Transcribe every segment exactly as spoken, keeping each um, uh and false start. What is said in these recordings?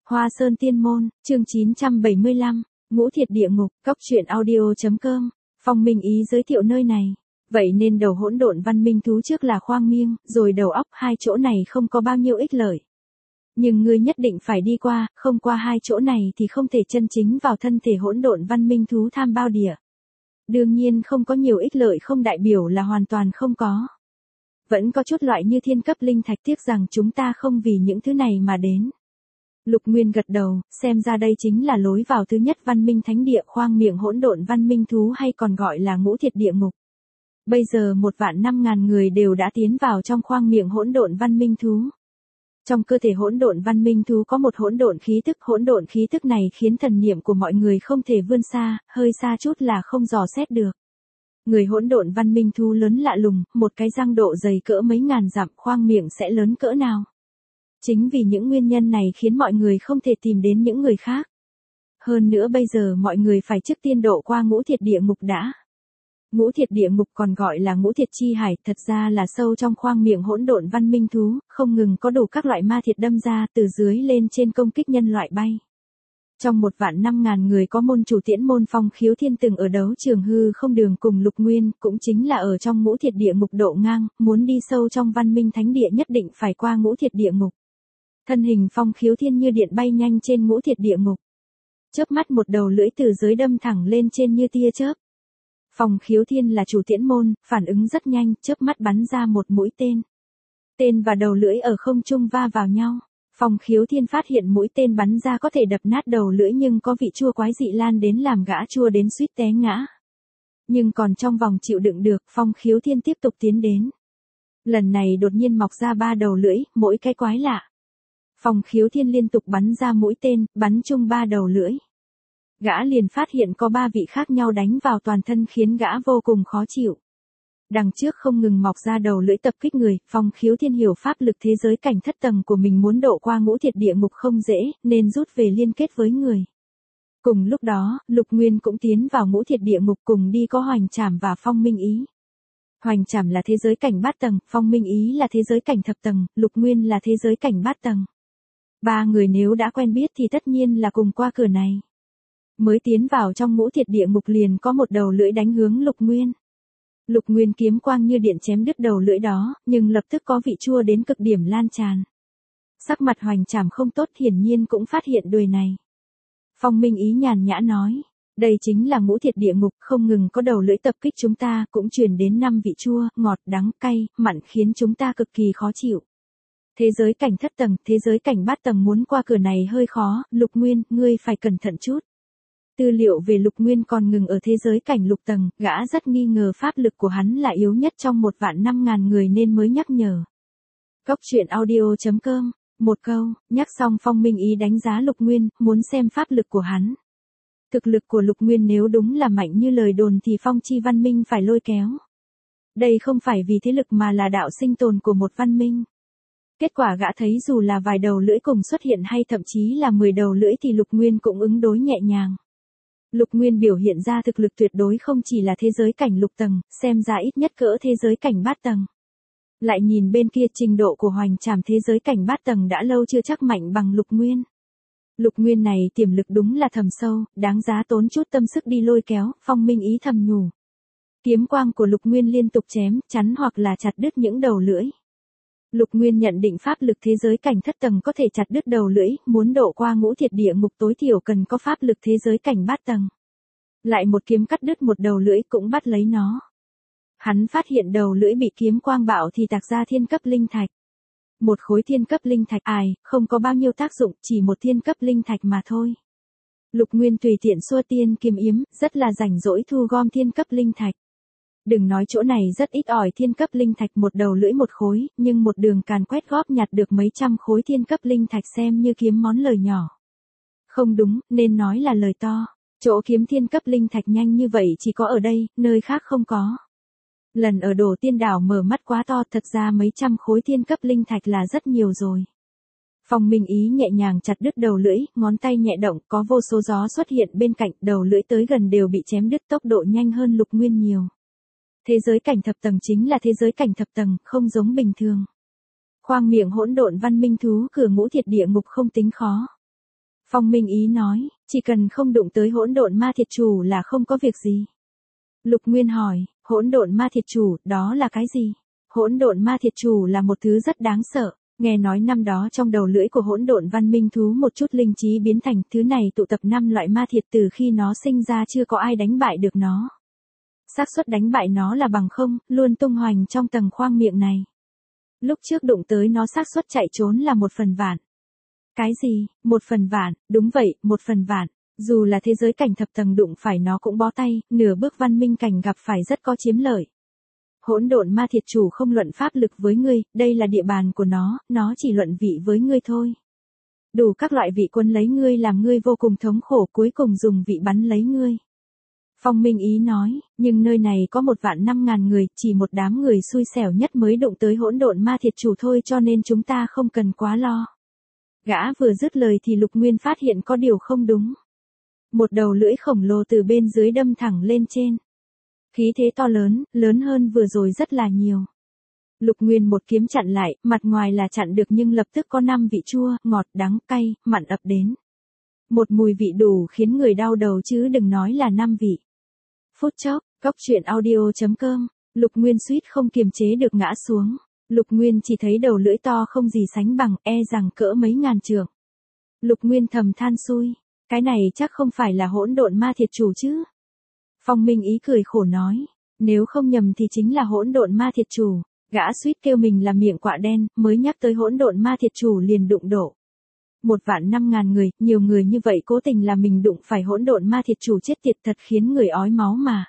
Hoa Sơn Tiên Môn, chương chín trăm bảy mươi lăm, Ngũ Thiệt Địa Ngục, cốc truyện audio chấm com. Phong Minh Ý giới thiệu nơi này. Vậy nên đầu hỗn độn văn minh thú trước là khoang miêng, rồi đầu óc, hai chỗ này không có bao nhiêu ích lợi. Nhưng ngươi nhất định phải đi qua, không qua hai chỗ này thì không thể chân chính vào thân thể hỗn độn văn minh thú tham bao địa. Đương nhiên không có nhiều ích lợi không đại biểu là hoàn toàn không có. Vẫn có chút loại như thiên cấp linh thạch, tiếc rằng chúng ta không vì những thứ này mà đến. Lục Nguyên gật đầu, xem ra đây chính là lối vào thứ nhất văn minh thánh địa, khoang miệng hỗn độn văn minh thú hay còn gọi là ngũ thiệt địa ngục. Bây giờ một vạn năm ngàn người đều đã tiến vào trong khoang miệng hỗn độn văn minh thú. Trong cơ thể hỗn độn văn minh thú có một hỗn độn khí tức, hỗn độn khí tức này khiến thần niệm của mọi người không thể vươn xa, hơi xa chút là không dò xét được. Người hỗn độn văn minh thú lớn lạ lùng, một cái răng độ dày cỡ mấy ngàn dặm, khoang miệng sẽ lớn cỡ nào? Chính vì những nguyên nhân này khiến mọi người không thể tìm đến những người khác. Hơn nữa bây giờ mọi người phải trước tiên độ qua ngũ thiệt địa ngục đã. Ngũ thiệt địa ngục còn gọi là ngũ thiệt chi hải, thật ra là sâu trong khoang miệng hỗn độn văn minh thú, không ngừng có đủ các loại ma thiệt đâm ra từ dưới lên trên công kích nhân loại bay. Trong một vạn năm ngàn người có môn chủ Tiễn Môn Phong Khiếu Thiên từng ở đấu trường hư không đường cùng Lục Nguyên, cũng chính là ở trong ngũ thiệt địa ngục độ ngang, muốn đi sâu trong văn minh thánh địa nhất định phải qua ngũ thiệt địa ngục. Thân hình Phong Khiếu Thiên như điện bay nhanh trên ngũ thiệt địa ngục. Chớp mắt một đầu lưỡi từ dưới đâm thẳng lên trên như tia chớp. Phong Khiếu Thiên là chủ Tiễn Môn, phản ứng rất nhanh, chớp mắt bắn ra một mũi tên. Tên và đầu lưỡi ở không trung va vào nhau. Phong Khiếu Thiên phát hiện mũi tên bắn ra có thể đập nát đầu lưỡi nhưng có vị chua quái dị lan đến làm gã chua đến suýt té ngã. Nhưng còn trong vòng chịu đựng được, Phong Khiếu Thiên tiếp tục tiến đến. Lần này đột nhiên mọc ra ba đầu lưỡi, mỗi cái quái lạ. Phong Khiếu Thiên liên tục bắn ra mũi tên, bắn chung ba đầu lưỡi. Gã liền phát hiện có ba vị khác nhau đánh vào toàn thân khiến gã vô cùng khó chịu. Đằng trước không ngừng mọc ra đầu lưỡi tập kích người, Phong Khiếu Thiên hiểu pháp lực thế giới cảnh thất tầng của mình muốn độ qua ngũ thiệt địa ngục không dễ, nên rút về liên kết với người. Cùng lúc đó, Lục Nguyên cũng tiến vào ngũ thiệt địa ngục, cùng đi có Hoành Trảm và Phong Minh Ý. Hoành Trảm là thế giới cảnh bát tầng, Phong Minh Ý là thế giới cảnh thập tầng, Lục Nguyên là thế giới cảnh bát tầng. Ba người nếu đã quen biết thì tất nhiên là cùng qua cửa này. Mới tiến vào trong ngũ thiệt địa ngục liền có một đầu lưỡi đánh hướng Lục Nguyên. Lục Nguyên kiếm quang như điện chém đứt đầu lưỡi đó, nhưng lập tức có vị chua đến cực điểm lan tràn. Sắc mặt Hoành Trảm không tốt, hiển nhiên cũng phát hiện điều này. Phong Minh Ý nhàn nhã nói, đây chính là ngũ thiệt địa ngục, không ngừng có đầu lưỡi tập kích chúng ta, cũng truyền đến năm vị chua, ngọt, đắng, cay, mặn khiến chúng ta cực kỳ khó chịu. Thế giới cảnh thất tầng, thế giới cảnh bát tầng muốn qua cửa này hơi khó, Lục Nguyên, ngươi phải cẩn thận chút. Tư liệu về Lục Nguyên còn ngừng ở thế giới cảnh lục tầng, gã rất nghi ngờ pháp lực của hắn là yếu nhất trong một vạn năm ngàn người nên mới nhắc nhở. Cốc truyện audio chấm com, một câu, nhắc xong Phong Minh Ý đánh giá Lục Nguyên, muốn xem pháp lực của hắn. Thực lực của Lục Nguyên nếu đúng là mạnh như lời đồn thì Phong Chi văn minh phải lôi kéo. Đây không phải vì thế lực mà là đạo sinh tồn của một văn minh. Kết quả gã thấy dù là vài đầu lưỡi cùng xuất hiện hay thậm chí là mười đầu lưỡi thì Lục Nguyên cũng ứng đối nhẹ nhàng. Lục Nguyên biểu hiện ra thực lực tuyệt đối không chỉ là thế giới cảnh lục tầng, xem ra ít nhất cỡ thế giới cảnh bát tầng. Lại nhìn bên kia trình độ của Hoành Trảm thế giới cảnh bát tầng đã lâu chưa chắc mạnh bằng Lục Nguyên. Lục Nguyên này tiềm lực đúng là thầm sâu, đáng giá tốn chút tâm sức đi lôi kéo, Phong Minh Ý thầm nhủ. Kiếm quang của Lục Nguyên liên tục chém, chắn hoặc là chặt đứt những đầu lưỡi. Lục Nguyên nhận định pháp lực thế giới cảnh thất tầng có thể chặt đứt đầu lưỡi, muốn độ qua ngũ thiệt địa ngục tối thiểu cần có pháp lực thế giới cảnh bát tầng. Lại một kiếm cắt đứt một đầu lưỡi cũng bắt lấy nó. Hắn phát hiện đầu lưỡi bị kiếm quang bạo thì tạc ra thiên cấp linh thạch. Một khối thiên cấp linh thạch ai, không có bao nhiêu tác dụng, chỉ một thiên cấp linh thạch mà thôi. Lục Nguyên tùy tiện xua tiên kiếm yếm, rất là rảnh rỗi thu gom thiên cấp linh thạch. Đừng nói chỗ này rất ít ỏi thiên cấp linh thạch một đầu lưỡi một khối, nhưng một đường càn quét góp nhặt được mấy trăm khối thiên cấp linh thạch xem như kiếm món lời nhỏ. Không đúng, nên nói là lời to. Chỗ kiếm thiên cấp linh thạch nhanh như vậy chỉ có ở đây, nơi khác không có. Lần ở Đồ Tiên Đảo mở mắt quá to, thật ra mấy trăm khối thiên cấp linh thạch là rất nhiều rồi. Phong Minh Ý nhẹ nhàng chặt đứt đầu lưỡi, ngón tay nhẹ động, có vô số gió xuất hiện bên cạnh, đầu lưỡi tới gần đều bị chém đứt, tốc độ nhanh hơn Lục Nguyên nhiều. Thế giới cảnh thập tầng chính là thế giới cảnh thập tầng, không giống bình thường. Khoang miệng hỗn độn văn minh thú cửa ngũ thiệt địa ngục không tính khó. Phong Minh Ý nói, chỉ cần không đụng tới hỗn độn ma thiệt chủ là không có việc gì. Lục Nguyên hỏi, hỗn độn ma thiệt chủ, đó là cái gì? Hỗn độn ma thiệt chủ là một thứ rất đáng sợ. Nghe nói năm đó trong đầu lưỡi của hỗn độn văn minh thú một chút linh trí biến thành, thứ này tụ tập năm loại ma thiệt, từ khi nó sinh ra chưa có ai đánh bại được nó. Xác suất đánh bại nó là bằng không, luôn tung hoành trong tầng khoang miệng này. Lúc trước đụng tới nó xác suất chạy trốn là một phần vạn. Cái gì, một phần vạn, đúng vậy, một phần vạn. Dù là thế giới cảnh thập tầng đụng phải nó cũng bó tay, nửa bước văn minh cảnh gặp phải rất có chiếm lợi. Hỗn độn ma thiệt chủ không luận pháp lực với ngươi, đây là địa bàn của nó, nó chỉ luận vị với ngươi thôi. Đủ các loại vị quân lấy ngươi làm ngươi vô cùng thống khổ, cuối cùng dùng vị bắn lấy ngươi. Phong Minh Ý nói, nhưng nơi này có một vạn năm ngàn người, chỉ một đám người xui xẻo nhất mới đụng tới hỗn độn ma thiệt chủ thôi, cho nên chúng ta không cần quá lo. Gã vừa dứt lời thì Lục Nguyên phát hiện có điều không đúng. Một đầu lưỡi khổng lồ từ bên dưới đâm thẳng lên trên. Khí thế to lớn, lớn hơn vừa rồi rất là nhiều. Lục Nguyên một kiếm chặn lại, mặt ngoài là chặn được nhưng lập tức có năm vị chua, ngọt, đắng, cay, mặn ập đến. Một mùi vị đủ khiến người đau đầu chứ đừng nói là năm vị. Phút chốc, Cốc Truyện Audio chấm com, Lục Nguyên suýt không kiềm chế được ngã xuống. Lục Nguyên chỉ thấy đầu lưỡi to không gì sánh bằng, e rằng cỡ mấy ngàn trượng. Lục Nguyên thầm than xui, cái này chắc không phải là hỗn độn ma thiệt chủ chứ. Phong Minh Ý cười khổ nói, nếu không nhầm thì chính là hỗn độn ma thiệt chủ. Gã suýt kêu mình là miệng quạ đen, mới nhắc tới hỗn độn ma thiệt chủ liền đụng độ. Một vạn năm ngàn người, nhiều người như vậy cố tình là mình đụng phải hỗn độn ma thiệt chủ chết tiệt thật khiến người ói máu mà.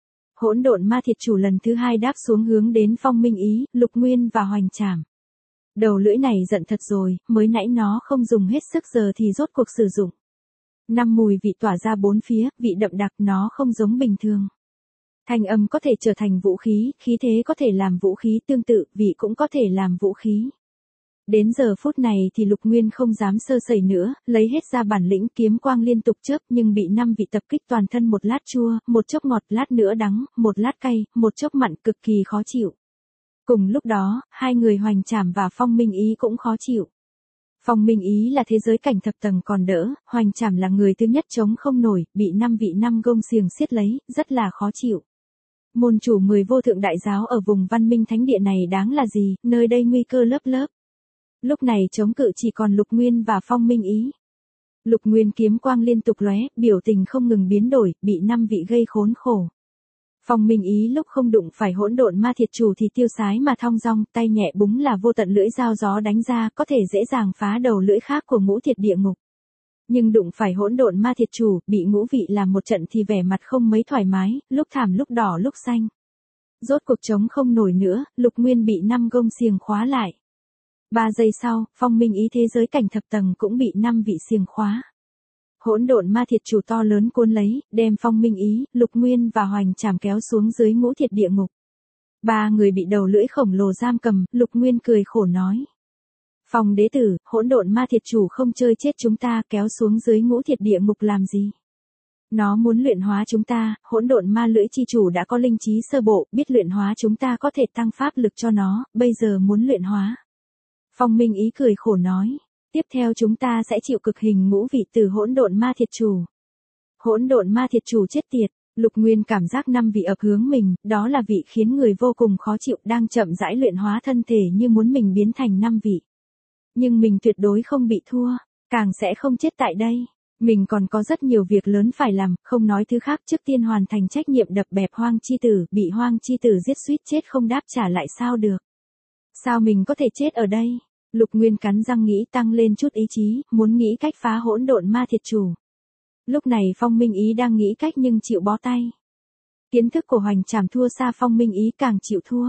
Hỗn độn ma thiệt chủ lần thứ hai đáp xuống hướng đến Phong Minh Ý, Lục Nguyên và Hoành Trảm. Đầu lưỡi này giận thật rồi, mới nãy nó không dùng hết sức giờ thì rốt cuộc sử dụng. Năm mùi vị tỏa ra bốn phía, vị đậm đặc, nó không giống bình thường. Thanh âm có thể trở thành vũ khí, khí thế có thể làm vũ khí, tương tự, vị cũng có thể làm vũ khí. Đến giờ phút này thì Lục Nguyên không dám sơ sẩy nữa, lấy hết ra bản lĩnh, kiếm quang liên tục chớp, nhưng bị năm vị tập kích toàn thân, một lát chua, một chốc ngọt, lát nữa đắng, một lát cay, một chốc mặn, cực kỳ khó chịu. Cùng lúc đó, hai người Hoành Trảm và Phong Minh Ý cũng khó chịu. Phong Minh Ý là thế giới cảnh thập tầng còn đỡ, Hoành Trảm là người thứ nhất chống không nổi, bị năm vị năm gông xiềng siết lấy, rất là khó chịu. Môn chủ mười vô thượng đại giáo ở vùng văn minh thánh địa này đáng là gì, nơi đây nguy cơ lớp lớp. Lúc này chống cự chỉ còn Lục Nguyên và Phong Minh Ý. Lục Nguyên kiếm quang liên tục lóe, biểu tình không ngừng biến đổi, bị năm vị gây khốn khổ. Phong Minh Ý lúc không đụng phải hỗn độn ma thiệt chủ thì tiêu sái mà thong dong, tay nhẹ búng là vô tận lưỡi dao gió đánh ra, có thể dễ dàng phá đầu lưỡi khác của ngũ thiệt địa ngục. Nhưng đụng phải hỗn độn ma thiệt chủ, bị ngũ vị làm một trận thì vẻ mặt không mấy thoải mái, lúc thảm lúc đỏ lúc xanh. Rốt cuộc chống không nổi nữa, Lục Nguyên bị năm gông xiềng khóa lại. Ba giây sau, Phong Minh Ý thế giới cảnh thập tầng cũng bị năm vị xiềng khóa. Hỗn độn ma thiệt chủ to lớn cuốn lấy, đem Phong Minh Ý, Lục Nguyên và Hoành Trảm kéo xuống dưới ngũ thiệt địa ngục. Ba người bị đầu lưỡi khổng lồ giam cầm, Lục Nguyên cười khổ nói. Phong đế tử, hỗn độn ma thiệt chủ không chơi chết chúng ta, kéo xuống dưới ngũ thiệt địa ngục làm gì? Nó muốn luyện hóa chúng ta, hỗn độn ma lưỡi chi chủ đã có linh trí sơ bộ, biết luyện hóa chúng ta có thể tăng pháp lực cho nó, bây giờ muốn luyện hóa. Phong Minh Ý cười khổ nói, tiếp theo chúng ta sẽ chịu cực hình ngũ vị từ hỗn độn ma thiệt chủ. Hỗn độn ma thiệt chủ chết tiệt, Lục Nguyên cảm giác năm vị ập hướng mình, đó là vị khiến người vô cùng khó chịu, đang chậm rãi luyện hóa thân thể như muốn mình biến thành năm vị. Nhưng mình tuyệt đối không bị thua, càng sẽ không chết tại đây. Mình còn có rất nhiều việc lớn phải làm, không nói thứ khác, trước tiên hoàn thành trách nhiệm đập bẹp Hoang chi tử, bị Hoang chi tử giết suýt chết không đáp trả lại sao được. Sao mình có thể chết ở đây? Lục Nguyên cắn răng nghĩ, tăng lên chút ý chí, muốn nghĩ cách phá hỗn độn ma thiệt chủ. Lúc này Phong Minh Ý đang nghĩ cách nhưng chịu bó tay. Kiến thức của Hoành Trảm thua xa, Phong Minh Ý càng chịu thua.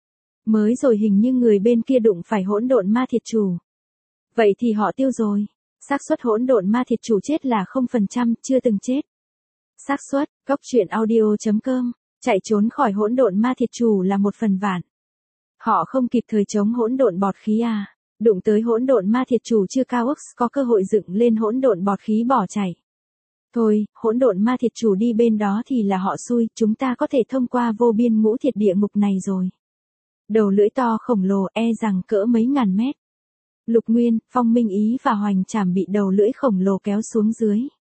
Mới rồi hình như người bên kia đụng phải hỗn độn ma thiệt chủ. Vậy thì họ tiêu rồi. Xác suất hỗn độn ma thiệt chủ chết là không phần trăm, chưa từng chết. Xác suất, Cốc Truyện Audio chấm com, chạy trốn khỏi hỗn độn ma thiệt chủ là một phần vạn. Họ không kịp thời chống hỗn độn bọt khí à? Đụng tới hỗn độn ma thiệt chủ chưa cao ức có cơ hội dựng lên hỗn độn bọt khí bỏ chạy. Thôi, hỗn độn ma thiệt chủ đi bên đó thì là họ xui, chúng ta có thể thông qua vô biên ngũ thiệt địa ngục này rồi. Đầu lưỡi to khổng lồ, e rằng cỡ mấy ngàn mét. Lục Nguyên, Phong Minh Ý và Hoành Trảm bị đầu lưỡi khổng lồ kéo xuống dưới.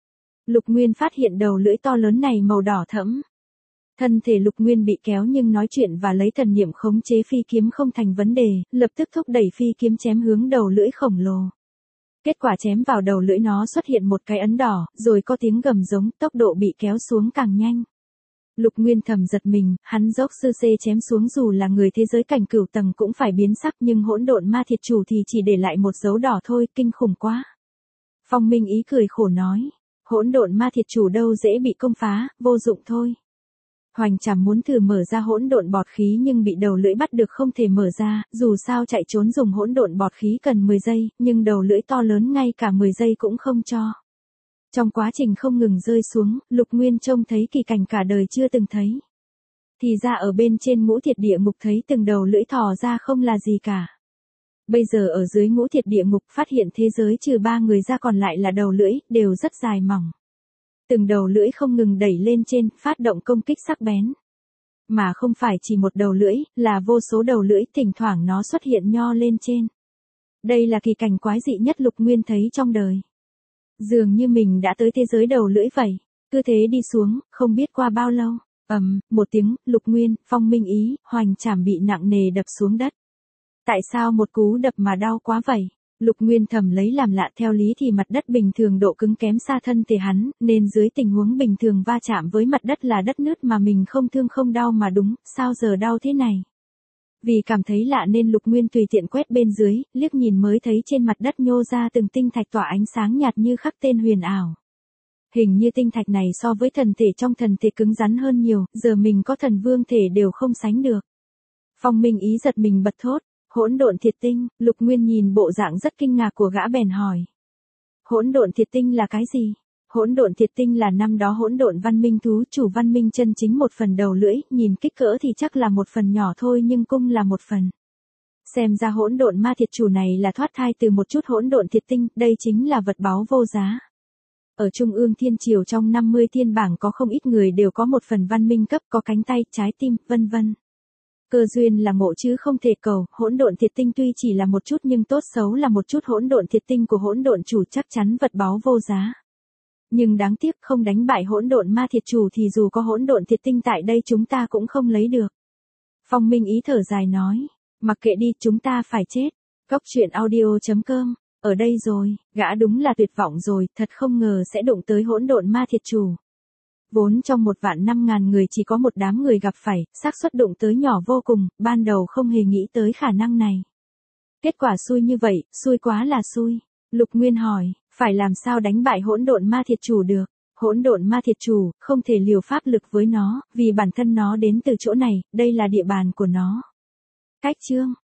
Lục Nguyên phát hiện đầu lưỡi to lớn này màu đỏ thẫm. Thân thể Lục Nguyên bị kéo nhưng nói chuyện và lấy thần niệm khống chế phi kiếm không thành vấn đề, lập tức thúc đẩy phi kiếm chém hướng đầu lưỡi khổng lồ. Kết quả chém vào đầu lưỡi nó xuất hiện một cái ấn đỏ, rồi có tiếng gầm giống, tốc độ bị kéo xuống càng nhanh. Lục Nguyên thầm giật mình, hắn dốc sư xê chém xuống dù là người thế giới cảnh cửu tầng cũng phải biến sắc nhưng hỗn độn ma thiệt chủ thì chỉ để lại một dấu đỏ thôi, kinh khủng quá. Phong Minh Ý cười khổ nói, hỗn độn ma thiệt chủ đâu dễ bị công phá, vô dụng thôi. Hoành Trảm muốn thử mở ra hỗn độn bọt khí nhưng bị đầu lưỡi bắt được không thể mở ra, dù sao chạy trốn dùng hỗn độn bọt khí cần mười giây, nhưng đầu lưỡi to lớn ngay cả mười giây cũng không cho. Trong quá trình không ngừng rơi xuống, Lục Nguyên trông thấy kỳ cảnh cả đời chưa từng thấy. Thì ra ở bên trên ngũ thiệt địa ngục thấy từng đầu lưỡi thò ra không là gì cả. Bây giờ ở dưới ngũ thiệt địa ngục phát hiện thế giới trừ ba người ra còn lại là đầu lưỡi, đều rất dài mỏng. Từng đầu lưỡi không ngừng đẩy lên trên, phát động công kích sắc bén. Mà không phải chỉ một đầu lưỡi, là vô số đầu lưỡi, thỉnh thoảng nó xuất hiện nho lên trên. Đây là kỳ cảnh quái dị nhất Lục Nguyên thấy trong đời. Dường như mình đã tới thế giới đầu lưỡi vậy. Cứ thế đi xuống, không biết qua bao lâu. Ầm, um, một tiếng, Lục Nguyên, Phong Minh Ý, Hoành Trảm bị nặng nề đập xuống đất. Tại sao một cú đập mà đau quá vậy? Lục Nguyên thầm lấy làm lạ, theo lý thì mặt đất bình thường độ cứng kém xa thân thể hắn, nên dưới tình huống bình thường va chạm với mặt đất là đất nứt mà mình không thương không đau mà đúng, sao giờ đau thế này? Vì cảm thấy lạ nên Lục Nguyên tùy tiện quét bên dưới, liếc nhìn mới thấy trên mặt đất nhô ra từng tinh thạch tỏa ánh sáng nhạt như khắc tên huyền ảo. Hình như tinh thạch này so với thần thể trong thần thể cứng rắn hơn nhiều, giờ mình có thần vương thể đều không sánh được. Phong Minh Ý giật mình bật thốt. Hỗn độn thiệt tinh, Lục Nguyên nhìn bộ dạng rất kinh ngạc của gã bèn hỏi. Hỗn độn thiệt tinh là cái gì? Hỗn độn thiệt tinh là năm đó hỗn độn văn minh thú, chủ văn minh chân chính một phần đầu lưỡi, nhìn kích cỡ thì chắc là một phần nhỏ thôi nhưng cung là một phần. Xem ra hỗn độn ma thiệt chủ này là thoát thai từ một chút hỗn độn thiệt tinh, đây chính là vật báu vô giá. Ở Trung ương Thiên Triều trong năm mươi thiên bảng có không ít người đều có một phần văn minh cấp, có cánh tay, trái tim, vân vân. Cơ duyên là ngộ chứ không thể cầu, hỗn độn thiệt tinh tuy chỉ là một chút nhưng tốt xấu là một chút hỗn độn thiệt tinh của hỗn độn chủ, chắc chắn vật báu vô giá. Nhưng đáng tiếc không đánh bại hỗn độn ma thiệt chủ thì dù có hỗn độn thiệt tinh tại đây chúng ta cũng không lấy được. Phong Minh Ý thở dài nói, mặc kệ đi, chúng ta phải chết. Cốc truyện audio chấm com, ở đây rồi, gã đúng là tuyệt vọng rồi, thật không ngờ sẽ đụng tới hỗn độn ma thiệt chủ. Vốn trong một vạn năm ngàn người chỉ có một đám người gặp phải, xác suất đụng tới nhỏ vô cùng, ban đầu không hề nghĩ tới khả năng này. Kết quả xui như vậy, xui quá là xui. Lục Nguyên hỏi, phải làm sao đánh bại hỗn độn ma thiệt chủ được? Hỗn độn ma thiệt chủ, không thể liều pháp lực với nó, vì bản thân nó đến từ chỗ này, đây là địa bàn của nó. Cách chương